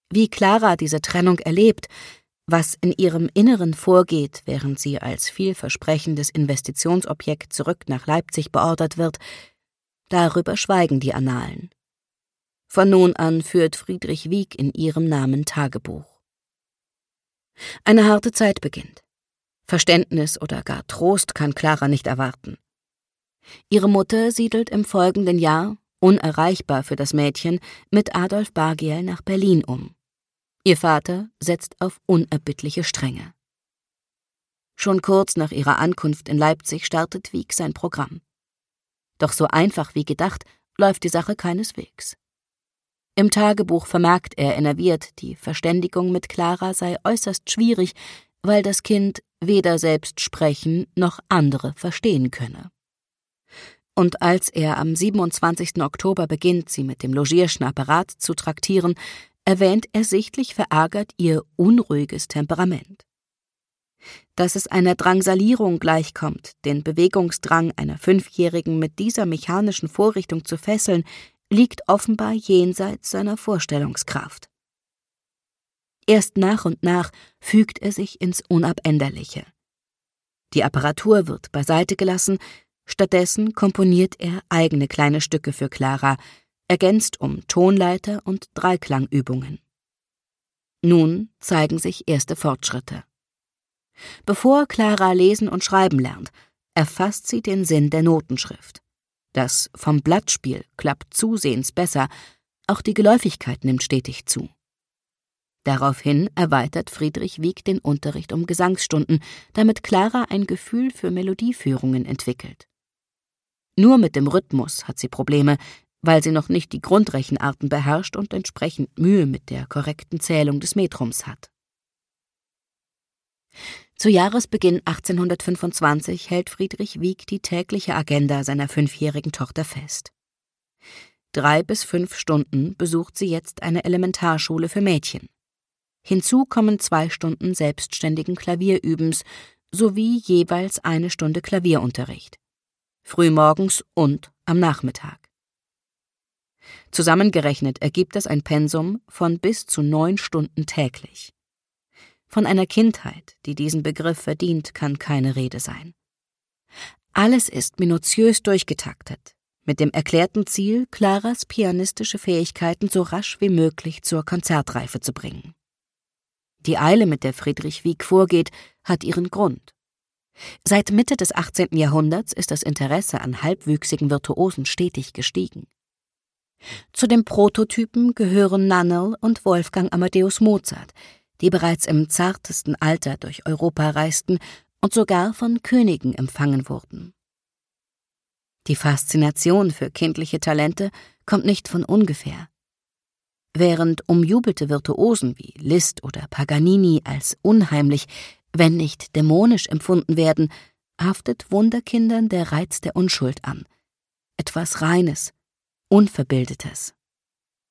Wie Clara diese Trennung erlebt, was in ihrem Inneren vorgeht, während sie als vielversprechendes Investitionsobjekt zurück nach Leipzig beordert wird, darüber schweigen die Annalen. Von nun an führt Friedrich Wieck in ihrem Namen Tagebuch. Eine harte Zeit beginnt. Verständnis oder gar Trost kann Clara nicht erwarten. Ihre Mutter siedelt im folgenden Jahr, unerreichbar für das Mädchen, mit Adolf Bargiel nach Berlin um. Ihr Vater setzt auf unerbittliche Strenge. Schon kurz nach ihrer Ankunft in Leipzig startet Wieck sein Programm. Doch so einfach wie gedacht läuft die Sache keineswegs. Im Tagebuch vermerkt er enerviert, die Verständigung mit Clara sei äußerst schwierig, weil das Kind weder selbst sprechen noch andere verstehen könne. Und als er am 27. Oktober beginnt, sie mit dem logierschen Apparat zu traktieren, erwähnt er sichtlich verärgert ihr unruhiges Temperament. Dass es einer Drangsalierung gleichkommt, den Bewegungsdrang einer Fünfjährigen mit dieser mechanischen Vorrichtung zu fesseln, liegt offenbar jenseits seiner Vorstellungskraft. Erst nach und nach fügt er sich ins Unabänderliche. Die Apparatur wird beiseite gelassen, stattdessen komponiert er eigene kleine Stücke für Clara, ergänzt um Tonleiter und Dreiklangübungen. Nun zeigen sich erste Fortschritte. Bevor Clara lesen und schreiben lernt, erfasst sie den Sinn der Notenschrift. Das vom Blattspiel klappt zusehends besser, auch die Geläufigkeit nimmt stetig zu. Daraufhin erweitert Friedrich Wieck den Unterricht um Gesangsstunden, damit Clara ein Gefühl für Melodieführungen entwickelt. Nur mit dem Rhythmus hat sie Probleme, weil sie noch nicht die Grundrechenarten beherrscht und entsprechend Mühe mit der korrekten Zählung des Metrums hat. Zu Jahresbeginn 1825 hält Friedrich Wieck die tägliche Agenda seiner 5-jährigen Tochter fest. 3 bis 5 Stunden besucht sie jetzt eine Elementarschule für Mädchen. Hinzu kommen 2 Stunden selbstständigen Klavierübens sowie jeweils 1 Stunde Klavierunterricht. Frühmorgens und am Nachmittag. Zusammengerechnet ergibt das ein Pensum von bis zu 9 Stunden täglich. Von einer Kindheit, die diesen Begriff verdient, kann keine Rede sein. Alles ist minutiös durchgetaktet, mit dem erklärten Ziel, Claras pianistische Fähigkeiten so rasch wie möglich zur Konzertreife zu bringen. Die Eile, mit der Friedrich Wieck vorgeht, hat ihren Grund. Seit Mitte des 18. Jahrhunderts ist das Interesse an halbwüchsigen Virtuosen stetig gestiegen. Zu den Prototypen gehören Nannel und Wolfgang Amadeus Mozart, die bereits im zartesten Alter durch Europa reisten und sogar von Königen empfangen wurden. Die Faszination für kindliche Talente kommt nicht von ungefähr. Während umjubelte Virtuosen wie Liszt oder Paganini als unheimlich, wenn nicht dämonisch empfunden werden, haftet Wunderkindern der Reiz der Unschuld an. Etwas Reines, Unverbildetes.